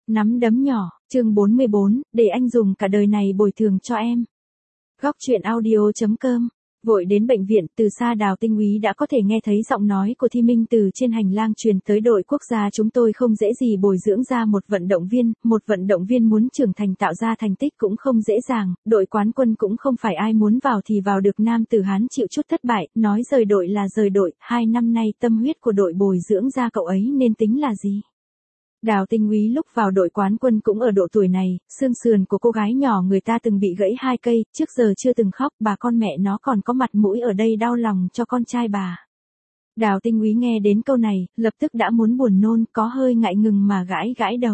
Nắm đấm nhỏ, chương 44, để anh dùng cả đời này bồi thường cho em. Góc truyện audio.com. Vội đến bệnh viện, từ xa Đào Tinh Úy đã có thể nghe thấy giọng nói của Thi Minh từ trên hành lang truyền tới. Đội quốc gia chúng tôi không dễ gì bồi dưỡng ra một vận động viên muốn trưởng thành tạo ra thành tích cũng không dễ dàng, đội quán quân cũng không phải ai muốn vào thì vào được. Nam Tử Hán chịu chút thất bại, nói rời đội là rời đội, 2 năm nay tâm huyết của đội bồi dưỡng ra cậu ấy nên tính là gì? Đào Tinh Úy lúc vào đội quán quân cũng ở độ tuổi này, xương sườn của cô gái nhỏ người ta từng bị gãy 2 cây, trước giờ chưa từng khóc, bà con mẹ nó còn có mặt mũi ở đây đau lòng cho con trai bà. Đào Tinh Úy nghe đến câu này, lập tức đã muốn buồn nôn, có hơi ngại ngùng mà gãi đầu.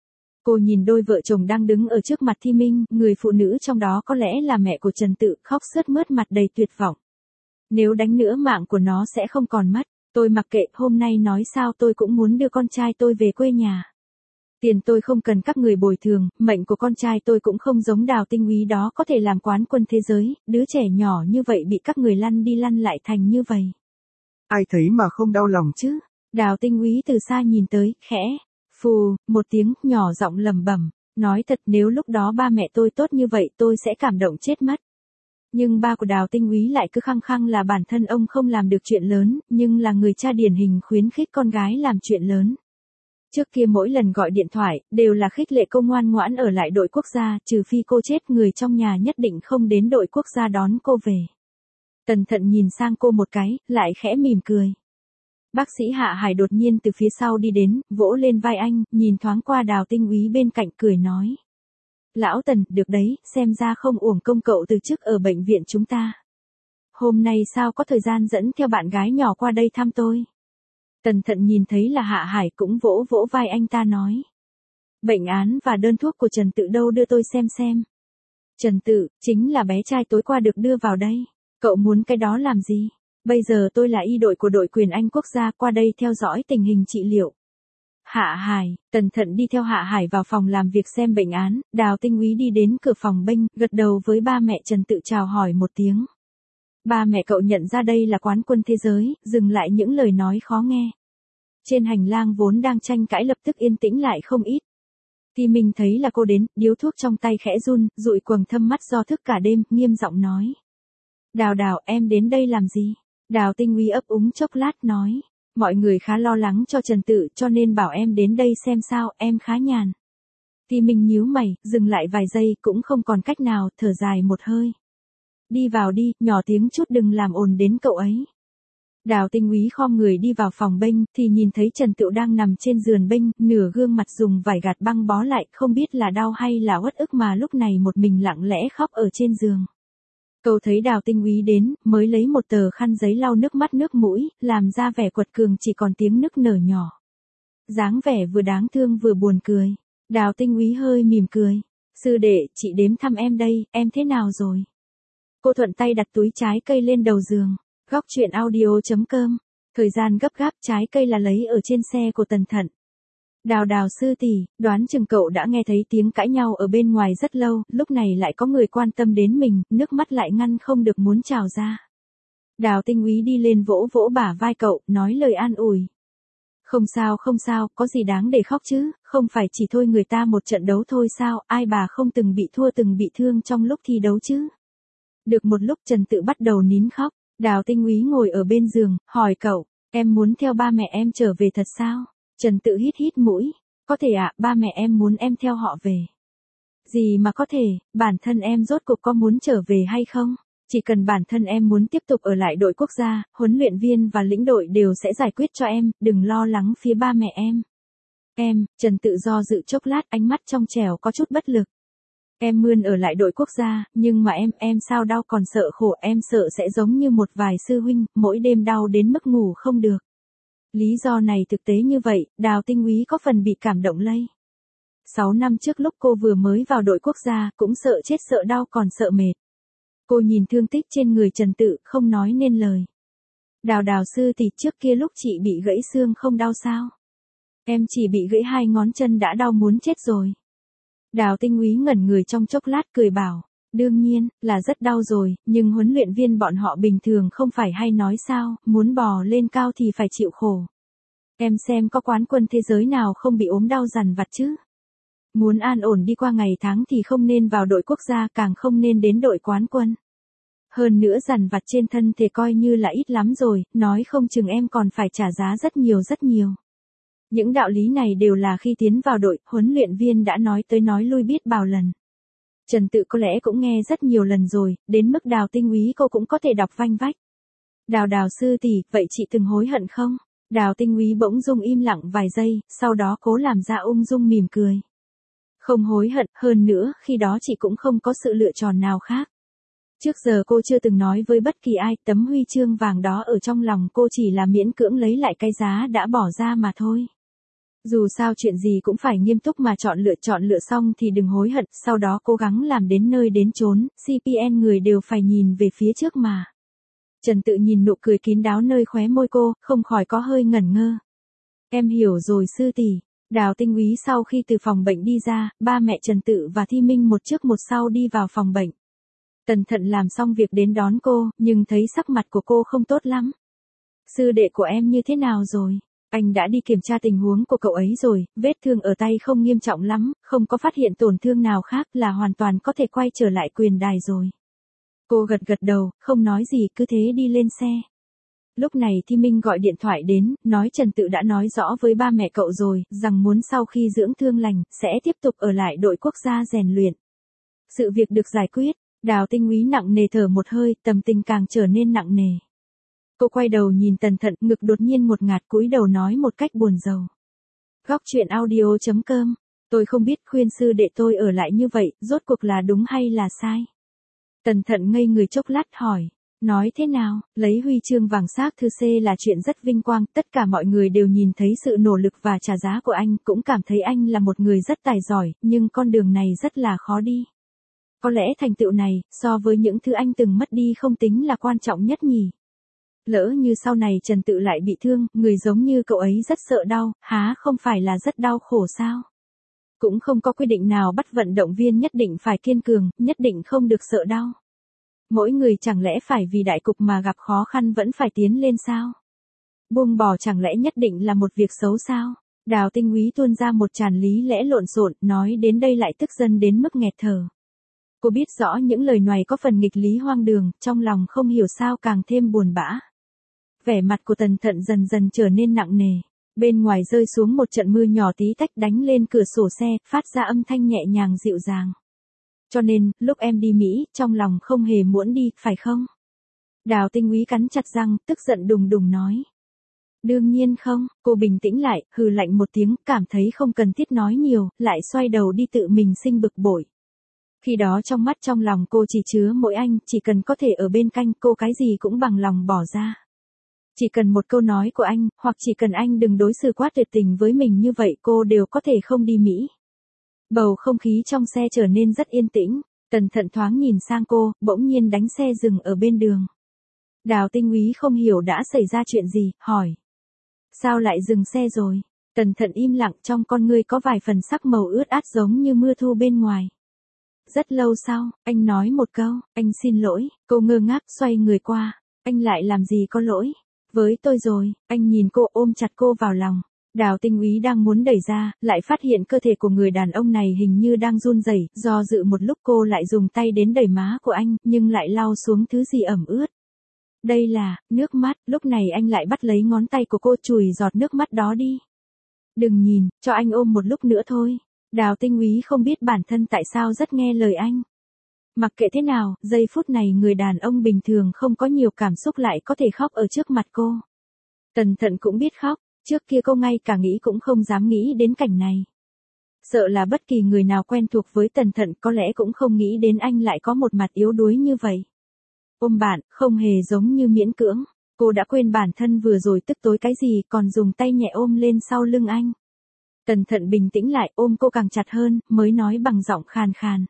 Cô nhìn đôi vợ chồng đang đứng ở trước mặt Thi Minh, người phụ nữ trong đó có lẽ là mẹ của Trần Tự, khóc sướt mướt mặt đầy tuyệt vọng. Nếu đánh nữa mạng của nó sẽ không còn mất. Tôi mặc kệ, hôm nay nói sao tôi cũng muốn đưa con trai tôi về quê nhà. Tiền tôi không cần các người bồi thường, mệnh của con trai tôi cũng không giống Đào Tinh Úy đó có thể làm quán quân thế giới, đứa trẻ nhỏ như vậy bị các người lăn đi lăn lại thành như vậy. Ai thấy mà không đau lòng chứ? Đào Tinh Úy từ xa nhìn tới, khẽ, phù, một tiếng, nhỏ giọng lẩm bẩm, nói thật nếu lúc đó ba mẹ tôi tốt như vậy tôi sẽ cảm động chết mất. Nhưng ba của Đào Tinh Úy lại cứ khăng khăng là bản thân ông không làm được chuyện lớn, nhưng là người cha điển hình khuyến khích con gái làm chuyện lớn. Trước kia mỗi lần gọi điện thoại, đều là khích lệ cô ngoan ngoãn ở lại đội quốc gia, trừ phi cô chết người trong nhà nhất định không đến đội quốc gia đón cô về. Cẩn thận nhìn sang cô một cái, lại khẽ mỉm cười. Bác sĩ Hạ Hải đột nhiên từ phía sau đi đến, vỗ lên vai anh, nhìn thoáng qua Đào Tinh Úy bên cạnh cười nói. Lão Tần, được đấy, xem ra không uổng công cậu từ chức ở bệnh viện chúng ta. Hôm nay sao có thời gian dẫn theo bạn gái nhỏ qua đây thăm tôi? Cẩn thận nhìn thấy là Hạ Hải cũng vỗ vỗ vai anh ta nói. Bệnh án và đơn thuốc của Trần Tự đâu đưa tôi xem. Trần Tự, chính là bé trai tối qua được đưa vào đây. Cậu muốn cái đó làm gì? Bây giờ tôi là y đội của đội quyền Anh quốc gia qua đây theo dõi tình hình trị liệu. Hạ Hải, cẩn thận đi theo Hạ Hải vào phòng làm việc xem bệnh án, Đào Tinh Úy đi đến cửa phòng bênh, gật đầu với ba mẹ Trần Tự chào hỏi một tiếng. Ba mẹ cậu nhận ra đây là quán quân thế giới, dừng lại những lời nói khó nghe. Trên hành lang vốn đang tranh cãi lập tức yên tĩnh lại không ít. Thì mình thấy là cô đến, điếu thuốc trong tay khẽ run, dụi quầng thâm mắt do thức cả đêm, nghiêm giọng nói. Đào, em đến đây làm gì? Đào Tinh Úy ấp úng chốc lát nói. Mọi người khá lo lắng cho Trần Tự cho nên bảo em đến đây xem sao, em khá nhàn. Thì mình nhíu mày, dừng lại vài giây cũng không còn cách nào, thở dài một hơi. Đi vào đi, nhỏ tiếng chút đừng làm ồn đến cậu ấy. Đào Tinh Úy khom người đi vào phòng bênh, thì nhìn thấy Trần Tự đang nằm trên giường bênh, nửa gương mặt dùng vải gạt băng bó lại, không biết là đau hay là uất ức mà lúc này một mình lặng lẽ khóc ở trên giường. Cậu thấy Đào Tinh Úy đến, mới lấy một tờ khăn giấy lau nước mắt nước mũi, làm ra vẻ quật cường chỉ còn tiếng nức nở nhỏ. Dáng vẻ vừa đáng thương vừa buồn cười. Đào Tinh Úy hơi mỉm cười. Sư đệ, chị đến thăm em đây, em thế nào rồi? Cô thuận tay đặt túi trái cây lên đầu giường. Góc truyện audio.com. Thời gian gấp gáp, trái cây là lấy ở trên xe của Tần Thận. Đào sư tỷ, đoán chừng cậu đã nghe thấy tiếng cãi nhau ở bên ngoài rất lâu, lúc này lại có người quan tâm đến mình, nước mắt lại ngăn không được muốn trào ra. Đào Tinh Úy đi lên vỗ vỗ bả vai cậu, nói lời an ủi. Không sao, có gì đáng để khóc chứ, không phải chỉ thôi người ta một trận đấu thôi sao, ai bà không từng bị thua từng bị thương trong lúc thi đấu chứ. Được một lúc Trần Tự bắt đầu nín khóc, Đào Tinh Úy ngồi ở bên giường, hỏi cậu, em muốn theo ba mẹ em trở về thật sao? Trần Tự hít mũi, có thể ạ, ba mẹ em muốn em theo họ về. Gì mà có thể, bản thân em rốt cuộc có muốn trở về hay không? Chỉ cần bản thân em muốn tiếp tục ở lại đội quốc gia, huấn luyện viên và lĩnh đội đều sẽ giải quyết cho em, đừng lo lắng phía ba mẹ em. Em, Trần Tự do dự chốc lát, ánh mắt trong trẻo có chút bất lực. Em mươn ở lại đội quốc gia, nhưng mà em sao đau còn sợ khổ, em sợ sẽ giống như một vài sư huynh, mỗi đêm đau đến mức ngủ không được. Lý do này thực tế như vậy, Đào Tinh Úy có phần bị cảm động lây. 6 năm trước lúc cô vừa mới vào đội quốc gia, cũng sợ chết sợ đau còn sợ mệt. Cô nhìn thương tích trên người Trần Tự, không nói nên lời. Đào sư thì trước kia lúc chị bị gãy xương không đau sao? Em chỉ bị gãy 2 ngón chân đã đau muốn chết rồi. Đào Tinh Úy ngẩn người trong chốc lát cười bảo, đương nhiên, là rất đau rồi, nhưng huấn luyện viên bọn họ bình thường không phải hay nói sao, muốn bò lên cao thì phải chịu khổ. Em xem có quán quân thế giới nào không bị ốm đau dằn vặt chứ? Muốn an ổn đi qua ngày tháng thì không nên vào đội quốc gia, càng không nên đến đội quán quân. Hơn nữa dằn vặt trên thân thể coi như là ít lắm rồi, nói không chừng em còn phải trả giá rất nhiều rất nhiều. Những đạo lý này đều là khi tiến vào đội, huấn luyện viên đã nói tới nói lui biết bao lần. Trần Tự có lẽ cũng nghe rất nhiều lần rồi, đến mức Đào Tinh Úy cô cũng có thể đọc vanh vách. Đào sư tỷ, vậy chị từng hối hận không? Đào Tinh Úy bỗng dưng im lặng vài giây, sau đó cố làm ra ung dung mỉm cười. Không hối hận, hơn nữa, khi đó chị cũng không có sự lựa chọn nào khác. Trước giờ cô chưa từng nói với bất kỳ ai, tấm huy chương vàng đó ở trong lòng cô chỉ là miễn cưỡng lấy lại cái giá đã bỏ ra mà thôi. Dù sao chuyện gì cũng phải nghiêm túc mà chọn lựa xong thì đừng hối hận, sau đó cố gắng làm đến nơi đến chốn, CPN người đều phải nhìn về phía trước mà. Trần Tự nhìn nụ cười kín đáo nơi khóe môi cô, không khỏi có hơi ngẩn ngơ. Em hiểu rồi sư tỷ. Đào Tinh Úy sau khi từ phòng bệnh đi ra, ba mẹ Trần Tự và Thi Minh một trước một sau đi vào phòng bệnh. Cẩn thận làm xong việc đến đón cô, nhưng thấy sắc mặt của cô không tốt lắm. Sư đệ của em như thế nào rồi? Anh đã đi kiểm tra tình huống của cậu ấy rồi, vết thương ở tay không nghiêm trọng lắm, không có phát hiện tổn thương nào khác, là hoàn toàn có thể quay trở lại quyền đài rồi. Cô gật đầu, không nói gì, cứ thế đi lên xe. Lúc này Thi Minh gọi điện thoại đến, nói Trần Tự đã nói rõ với ba mẹ cậu rồi, rằng muốn sau khi dưỡng thương lành, sẽ tiếp tục ở lại đội quốc gia rèn luyện. Sự việc được giải quyết, Đào Tinh Úy nặng nề thở một hơi, tâm tình càng trở nên nặng nề. Cô quay đầu nhìn Tần Thận, ngực đột nhiên một ngạt, cúi đầu nói một cách buồn rầu. Góc truyện audio.com, tôi không biết khuyên sư đệ tôi ở lại như vậy, rốt cuộc là đúng hay là sai. Tần Thận ngây người chốc lát hỏi, nói thế nào, lấy huy chương vàng xác thư C là chuyện rất vinh quang, tất cả mọi người đều nhìn thấy sự nỗ lực và trả giá của anh, cũng cảm thấy anh là một người rất tài giỏi, nhưng con đường này rất là khó đi. Có lẽ thành tựu này, so với những thứ anh từng mất đi không tính là quan trọng nhất nhỉ. Lỡ như sau này Trần Tự lại bị thương, người giống như cậu ấy rất sợ đau, há không phải là rất đau khổ sao? Cũng không có quy định nào bắt vận động viên nhất định phải kiên cường, nhất định không được sợ đau. Mỗi người chẳng lẽ phải vì đại cục mà gặp khó khăn vẫn phải tiến lên sao? Buông bỏ chẳng lẽ nhất định là một việc xấu sao? Đào Tinh Úy tuôn ra một tràn lý lẽ lộn xộn, nói đến đây lại tức giận đến mức nghẹt thở. Cô biết rõ những lời này có phần nghịch lý hoang đường, trong lòng không hiểu sao càng thêm buồn bã. Vẻ mặt của Tần Thận dần dần trở nên nặng nề. Bên ngoài rơi xuống một trận mưa nhỏ tí tách đánh lên cửa sổ xe, phát ra âm thanh nhẹ nhàng dịu dàng. Cho nên, lúc em đi Mỹ, trong lòng không hề muốn đi, phải không? Đào Tinh Úy cắn chặt răng, tức giận đùng đùng nói. Đương nhiên không, cô bình tĩnh lại, hừ lạnh một tiếng, cảm thấy không cần thiết nói nhiều, lại xoay đầu đi tự mình sinh bực bội. Khi đó trong mắt trong lòng cô chỉ chứa mỗi anh, chỉ cần có thể ở bên cạnh cô cái gì cũng bằng lòng bỏ ra. Chỉ cần một câu nói của anh, hoặc chỉ cần anh đừng đối xử quá tuyệt tình với mình như vậy cô đều có thể không đi Mỹ. Bầu không khí trong xe trở nên rất yên tĩnh, Tần Thận thoáng nhìn sang cô, bỗng nhiên đánh xe dừng ở bên đường. Đào Tinh Úy không hiểu đã xảy ra chuyện gì, hỏi. Sao lại dừng xe rồi? Tần Thận im lặng, trong con ngươi có vài phần sắc màu ướt át giống như mưa thu bên ngoài. Rất lâu sau, anh nói một câu, anh xin lỗi, cô ngơ ngác xoay người qua, anh lại làm gì có lỗi, với tôi rồi, anh nhìn cô ôm chặt cô vào lòng. Đào Tinh Úy đang muốn đẩy ra, lại phát hiện cơ thể của người đàn ông này hình như đang run rẩy, do dự một lúc cô lại dùng tay đến đẩy má của anh, nhưng lại lau xuống thứ gì ẩm ướt. Đây là, nước mắt, lúc này anh lại bắt lấy ngón tay của cô chùi giọt nước mắt đó đi. Đừng nhìn, cho anh ôm một lúc nữa thôi. Đào Tinh Úy không biết bản thân tại sao rất nghe lời anh. Mặc kệ thế nào, giây phút này người đàn ông bình thường không có nhiều cảm xúc lại có thể khóc ở trước mặt cô. Tần Thận cũng biết khóc, trước kia cô ngay cả nghĩ cũng không dám nghĩ đến cảnh này. Sợ là bất kỳ người nào quen thuộc với Tần Thận có lẽ cũng không nghĩ đến anh lại có một mặt yếu đuối như vậy. Ôm bạn, không hề giống như miễn cưỡng, cô đã quên bản thân vừa rồi tức tối cái gì còn dùng tay nhẹ ôm lên sau lưng anh. Tần Thận bình tĩnh lại ôm cô càng chặt hơn, mới nói bằng giọng khàn khàn.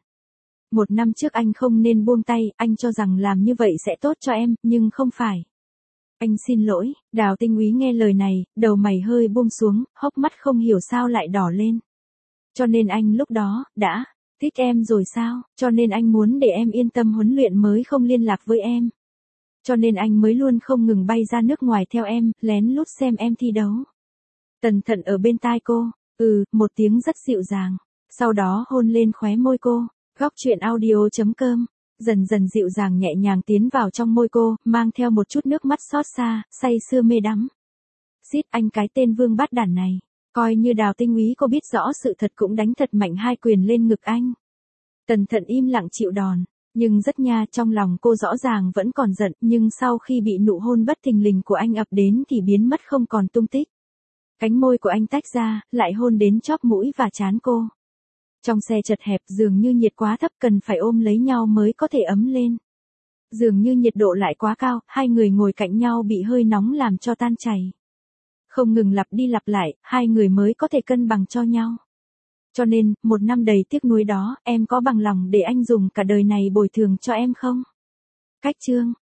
1 năm trước anh không nên buông tay, anh cho rằng làm như vậy sẽ tốt cho em, nhưng không phải. Anh xin lỗi, Đào Tinh Úy nghe lời này, đầu mày hơi buông xuống, hốc mắt không hiểu sao lại đỏ lên. Cho nên anh lúc đó, đã, thích em rồi sao, cho nên anh muốn để em yên tâm huấn luyện mới không liên lạc với em. Cho nên anh mới luôn không ngừng bay ra nước ngoài theo em, lén lút xem em thi đấu. Tần Thận ở bên tai cô, một tiếng rất dịu dàng. Sau đó hôn lên khóe môi cô. Góc truyện audio.com. Dần dần dịu dàng nhẹ nhàng tiến vào trong môi cô, mang theo một chút nước mắt xót xa, say sưa mê đắm. Xít anh cái tên vương bát đản này. Coi như Đào Tinh Úy cô biết rõ sự thật cũng đánh thật mạnh hai quyền lên ngực anh. Cẩn thận im lặng chịu đòn. Nhưng rất nha, trong lòng cô rõ ràng vẫn còn giận, nhưng sau khi bị nụ hôn bất thình lình của anh ập đến thì biến mất không còn tung tích. Cánh môi của anh tách ra, lại hôn đến chóp mũi và trán cô. Trong xe chật hẹp dường như nhiệt quá thấp, cần phải ôm lấy nhau mới có thể ấm lên. Dường như nhiệt độ lại quá cao, hai người ngồi cạnh nhau bị hơi nóng làm cho tan chảy. Không ngừng lặp đi lặp lại, hai người mới có thể cân bằng cho nhau. Cho nên, một năm đầy tiếc nuối đó, em có bằng lòng để anh dùng cả đời này bồi thường cho em không? Cách chương